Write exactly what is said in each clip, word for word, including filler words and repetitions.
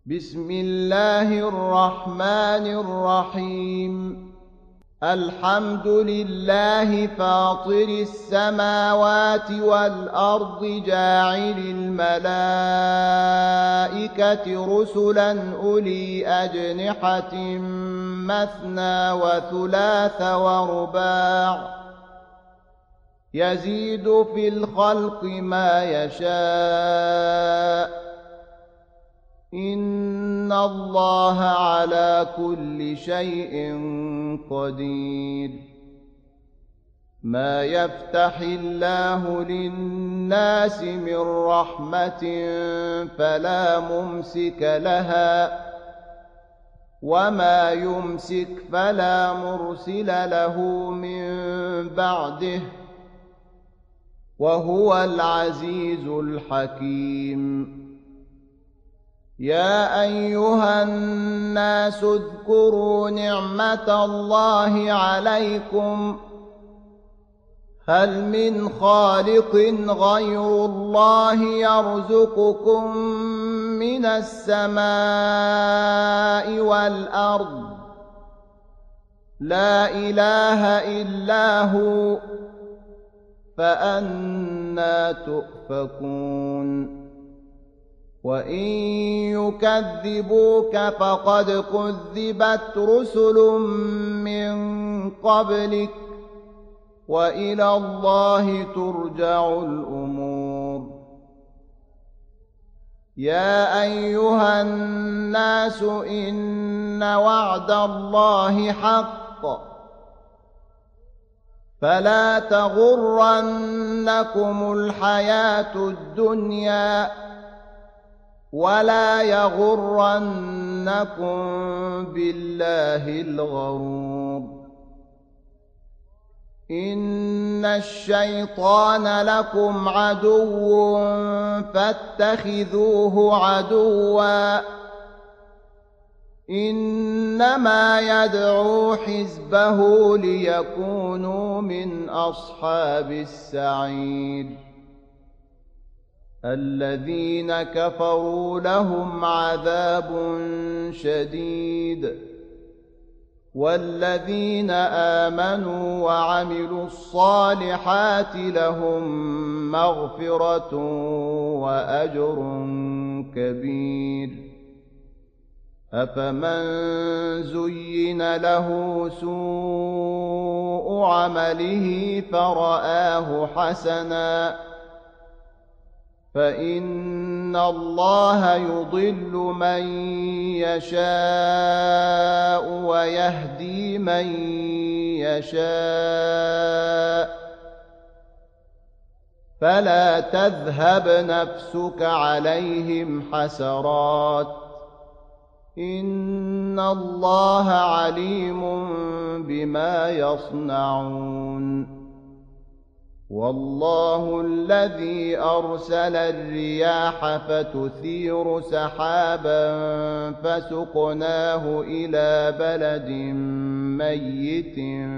بسم الله الرحمن الرحيم الحمد لله فاطر السماوات والأرض جاعل الملائكة رسلا أولي أجنحة مثنى وثلاث ورباع يزيد في الخلق ما يشاء إن الله على كل شيء قدير ما يفتح الله للناس من رحمة فلا ممسك لها وما يمسك فلا مرسل له من بعده وهو العزيز الحكيم يا أيها الناس اذكروا نعمة الله عليكم هل من خالق غير الله يرزقكم من السماء والأرض لا إله إلا هو فأنى تؤفكون وإن يكذبوك فقد كذبت رسل من قبلك وإلى الله ترجع الأمور يا أيها الناس إن وعد الله حق فلا تغرنكم الحياة الدنيا ولا يغرنكم بالله الغرور إن الشيطان لكم عدو فاتخذوه عدوا إنما يدعو حزبه ليكونوا من أصحاب السعير الذين كفروا لهم عذاب شديد والذين آمنوا وعملوا الصالحات لهم مغفرة وأجر كبير أفمن زين له سوء عمله فرآه حسنا فإن الله يضل من يشاء ويهدي من يشاء فلا تذهب نفسك عليهم حسرات إن الله عليم بما يصنعون والله الذي أرسل الرياح فتثير سحابا فسقناه إلى بلد ميت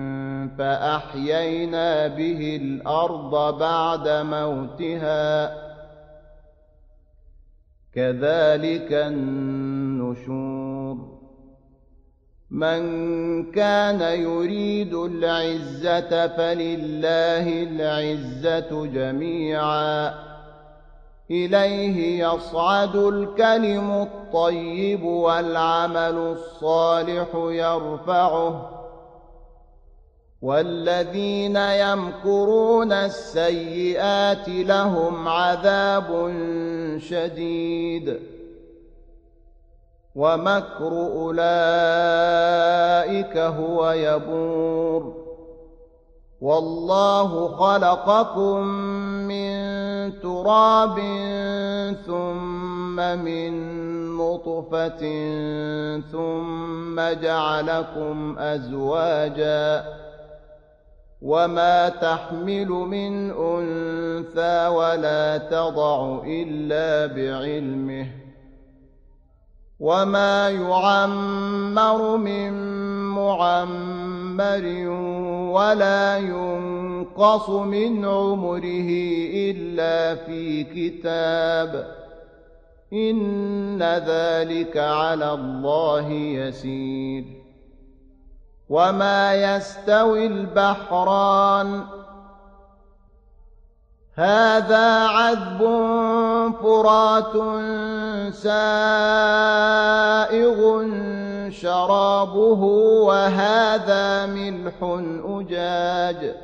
فأحيينا به الأرض بعد موتها كذلك النشور من كان يريد العزة فلله العزة جميعا إليه يصعد الكلم الطيب والعمل الصالح يرفعه والذين يمكرون السيئات لهم عذاب شديد ومكر أولئك هو يبور والله خلقكم من تراب ثم من نطفة ثم جعلكم أزواجا وما تحمل من أنثى ولا تضع إلا بعلمه وما يعمر من معمر ولا ينقص من عمره إلا في كتاب إن ذلك على الله يسير. وما يستوي البحران هذا عذب فرات سائغ شرابه وهذا ملح أجاج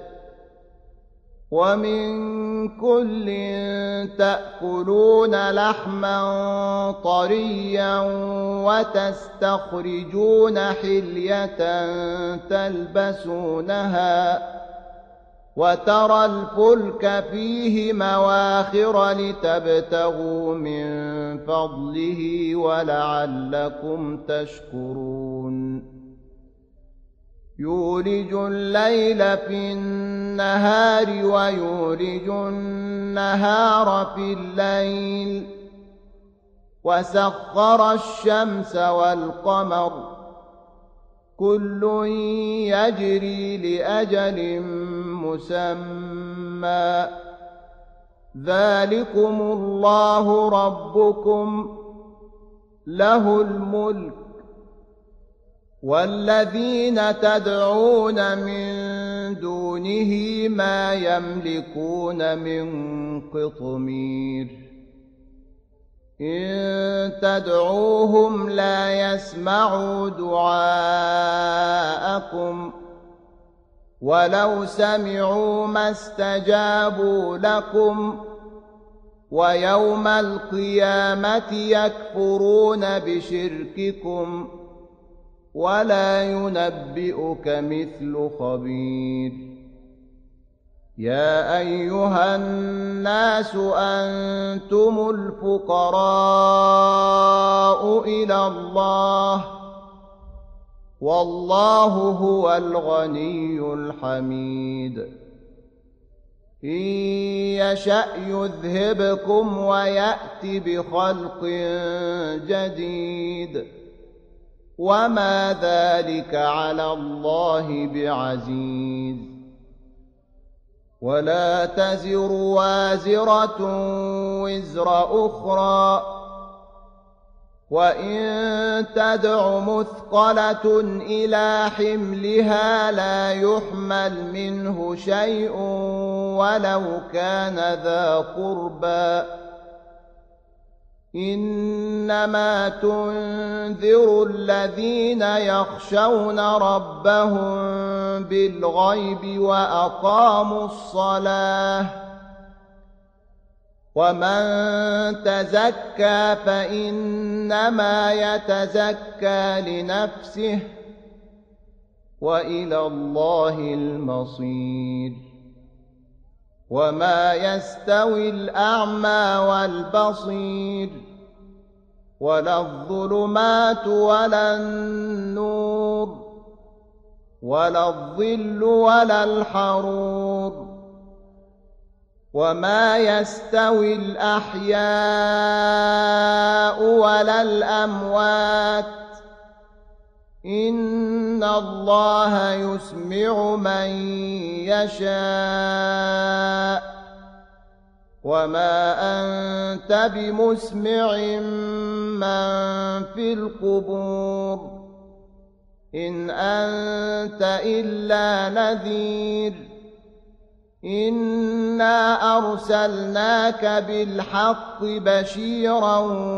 ومن كل تأكلون لحما طريا وتستخرجون حلية تلبسونها وترى الفلك فيه مواخر لتبتغوا من فضله ولعلكم تشكرون. يولج الليل في النهار ويولج النهار في الليل وسخر الشمس والقمر كل يجري لأجل مسمى ذلكم الله ربكم له الملك والذين تدعون من دونه ما يملكون من قطمير إن تدعوهم لا يسمعوا دعاءكم ولو سمعوا ما استجابوا لكم ويوم القيامة يكفرون بشرككم ولا ينبئك مثل خبير. يا أيها الناس أنتم الفقراء إلى الله والله هو الغني الحميد. إن يشأ يذهبكم ويأت بخلق جديد وما ذلك على الله بعزيز. ولا تزر وازرة وزر أخرى وإن تدع مثقلة إلى حملها لا يحمل منه شيء ولو كان ذا قربى إنما تنذر الذين يخشون ربهم بالغيب وأقاموا الصلاة ومن تزكى فإنما يتزكى لنفسه وإلى الله المصير. وما يستوي الأعمى والبصير ولا الظلمات ولا النور ولا الظل ولا الحرور وما يستوي الأحياء ولا الأموات إن الله يسمع من يشاء وما أنت بمسمع من في القبور إن أنت إلا نذير إنا أرسلناك بالحق بشيرا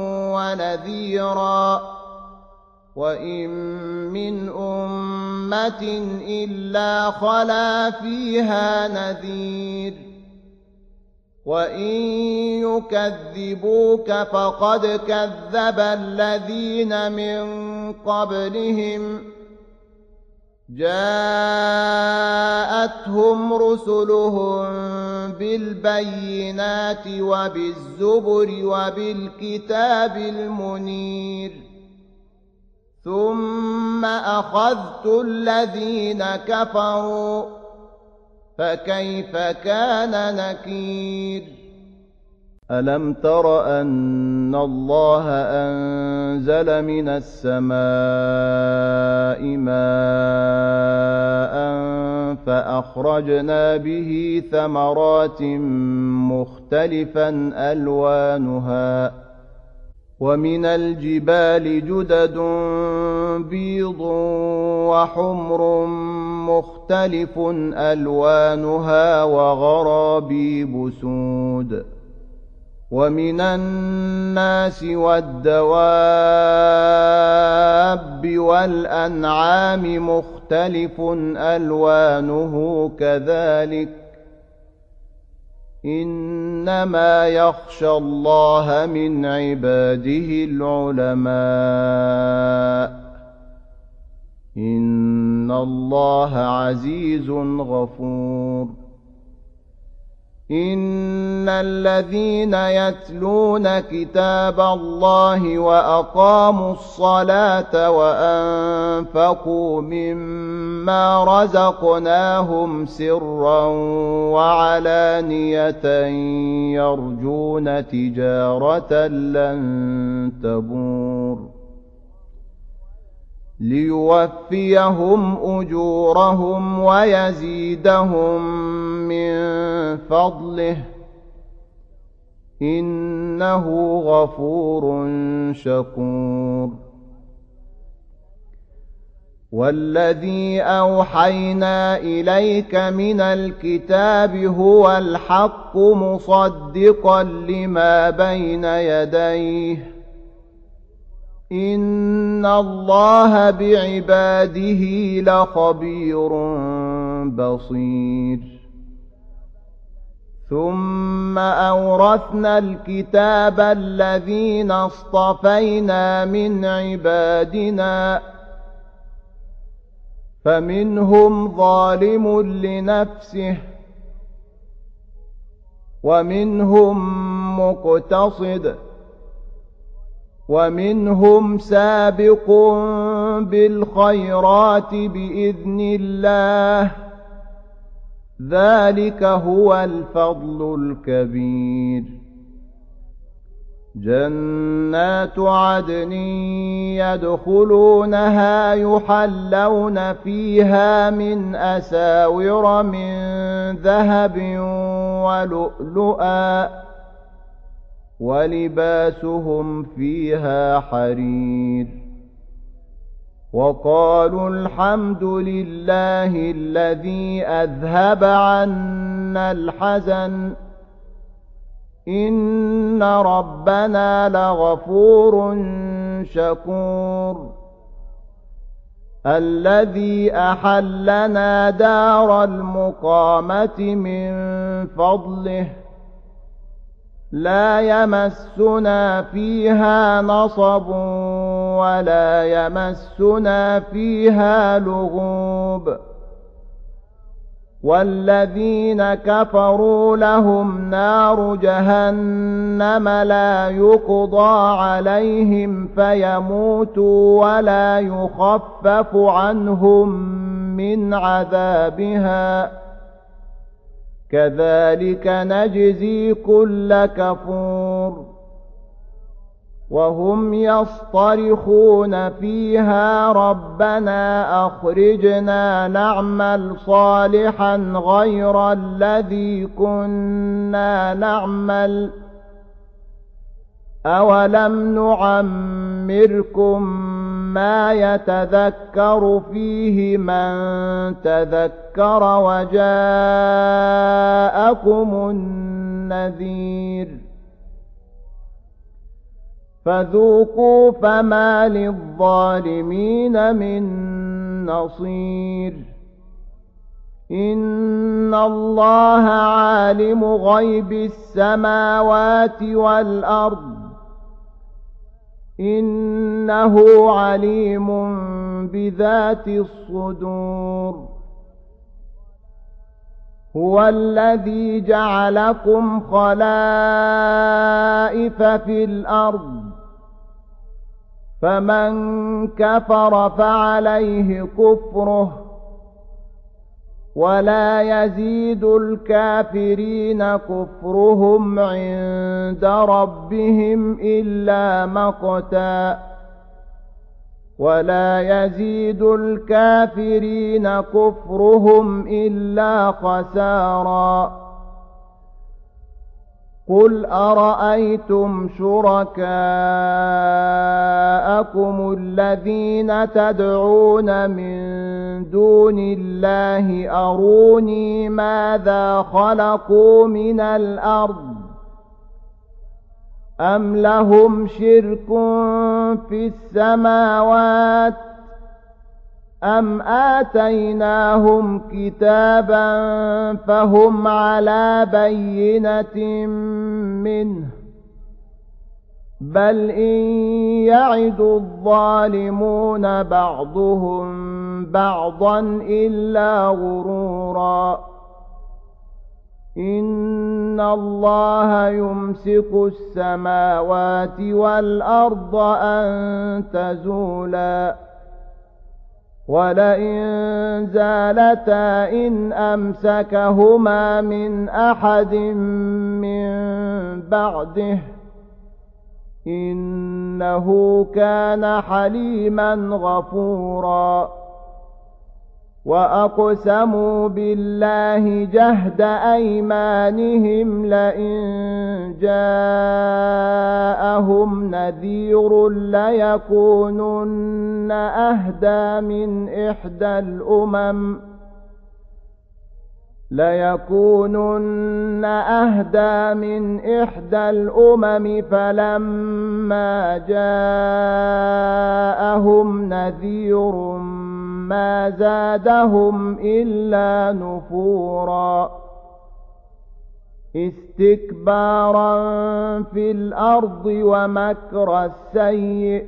ونذيرا وإن من أمة إلا خلا فيها نذير وإن يكذبوك فقد كذب الذين من قبلهم جاءتهم رسلهم بالبينات وبالزبر وبالكتاب المنير ثم أخذت الذين كفروا فكيف كان نكير. ألم تر أن الله أنزل من السماء ماء فأخرجنا به ثمرات مختلفا ألوانها ومن الجبال جدد بيض وحمر مختلف ألوانها وغرابيب سود ومن الناس والدواب والأنعام مختلف ألوانه كذلك إنما يخشى الله من عباده العلماء إن الله عزيز غفور إن الذين يتلون كتاب الله وأقاموا الصلاة وأنفقوا مما رزقناهم سرا وعلانية يرجون تجارة لن تبور ليوفيهم أجورهم ويزيدهم من فضله إنه غفور شكور والذي أوحينا إليك من الكتاب هو الحق مصدقا لما بين يديه إن الله بعباده لخبير بصير ثم أورثنا الكتاب الذين اصطفينا من عبادنا فمنهم ظالم لنفسه ومنهم مقتصد ومنهم سابق بالخيرات بإذن الله ذلك هو الفضل الكبير جنات عدن يدخلونها يحلون فيها من أساور من ذهب ولؤلؤا ولباسهم فيها حرير وقالوا الحمد لله الذي أذهب عنا الحزن إن ربنا لغفور شكور الذي أحلنا دار المقامة من فضله لا يمسنا فيها نصب ولا يمسنا فيها لغوب والذين كفروا لهم نار جهنم لا يقضى عليهم فيموتوا ولا يخفف عنهم من عذابها كذلك نجزي كل كفور وهم يصطرخون فيها ربنا أخرجنا نعمل صالحا غير الذي كنا نعمل أولم نعمركم ما يتذكر فيه من تذكر وجاءكم النذير فذوقوا فما للظالمين من نصير إن الله عالم غيب السماوات والأرض إنه عليم بذات الصدور هو الذي جعلكم خلائف في الأرض فمن كفر فعليه كفره ولا يزيد الكافرين كفرهم عند ربهم إلا مقتا ولا يزيد الكافرين كفرهم إلا خسارا قل أرأيتم شركاءكم الذين تدعون من دون الله أروني ماذا خلقوا من الأرض أم لهم شرك في السماوات أم آتيناهم كتابا فهم على بينة منه بل إن يعد الظالمون بعضهم بعضا إلا غرورا إن الله يمسك السماوات والأرض أن تزولا ولئن زالتا إن أمسكهما من أحد من بعده إنه كان حليما غفورا وأقسموا بالله جهد أيمانهم لئن جاءهم نذير ليكونن أهدى من إحدى الأمم ليكونن أهدى من إحدى الأمم فلما جاءهم نذير ما زادهم إلا نفورا استكبارا في الأرض ومكر السيء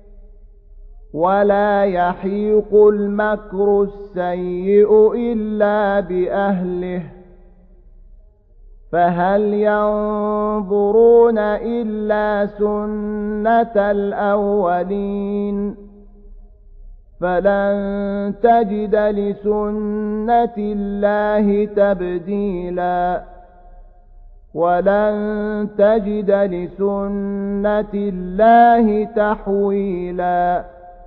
ولا يحيق المكر السيء إلا بأهله فهل ينظرون إلا سنة الأولين فلن تجد لسنة الله تبديلا ولن تجد لسنة الله تحويلا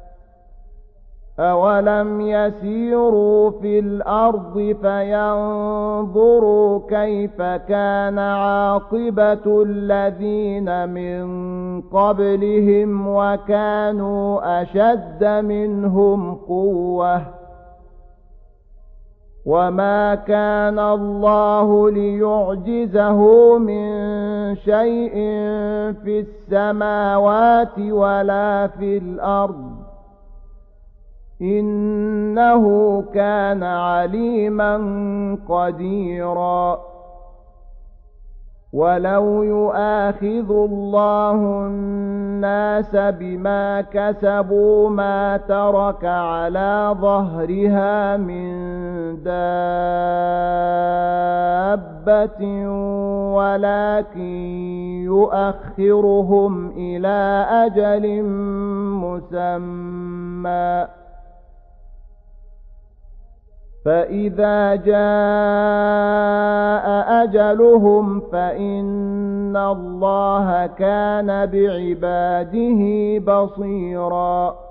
أولم يسيروا في الأرض فينظروا كيف كان عاقبة الذين من قبلهم وكانوا أشد منهم قوة وما كان الله ليعجزه من شيء في السماوات ولا في الأرض إنه كان عليما قديرا ولو يؤاخذ الله الناس بما كسبوا ما ترك على ظهرها من دابة ولكن يؤخرهم إلى أجل مسمى فإذا جاء أجلهم فإن الله كان بعباده بصيرا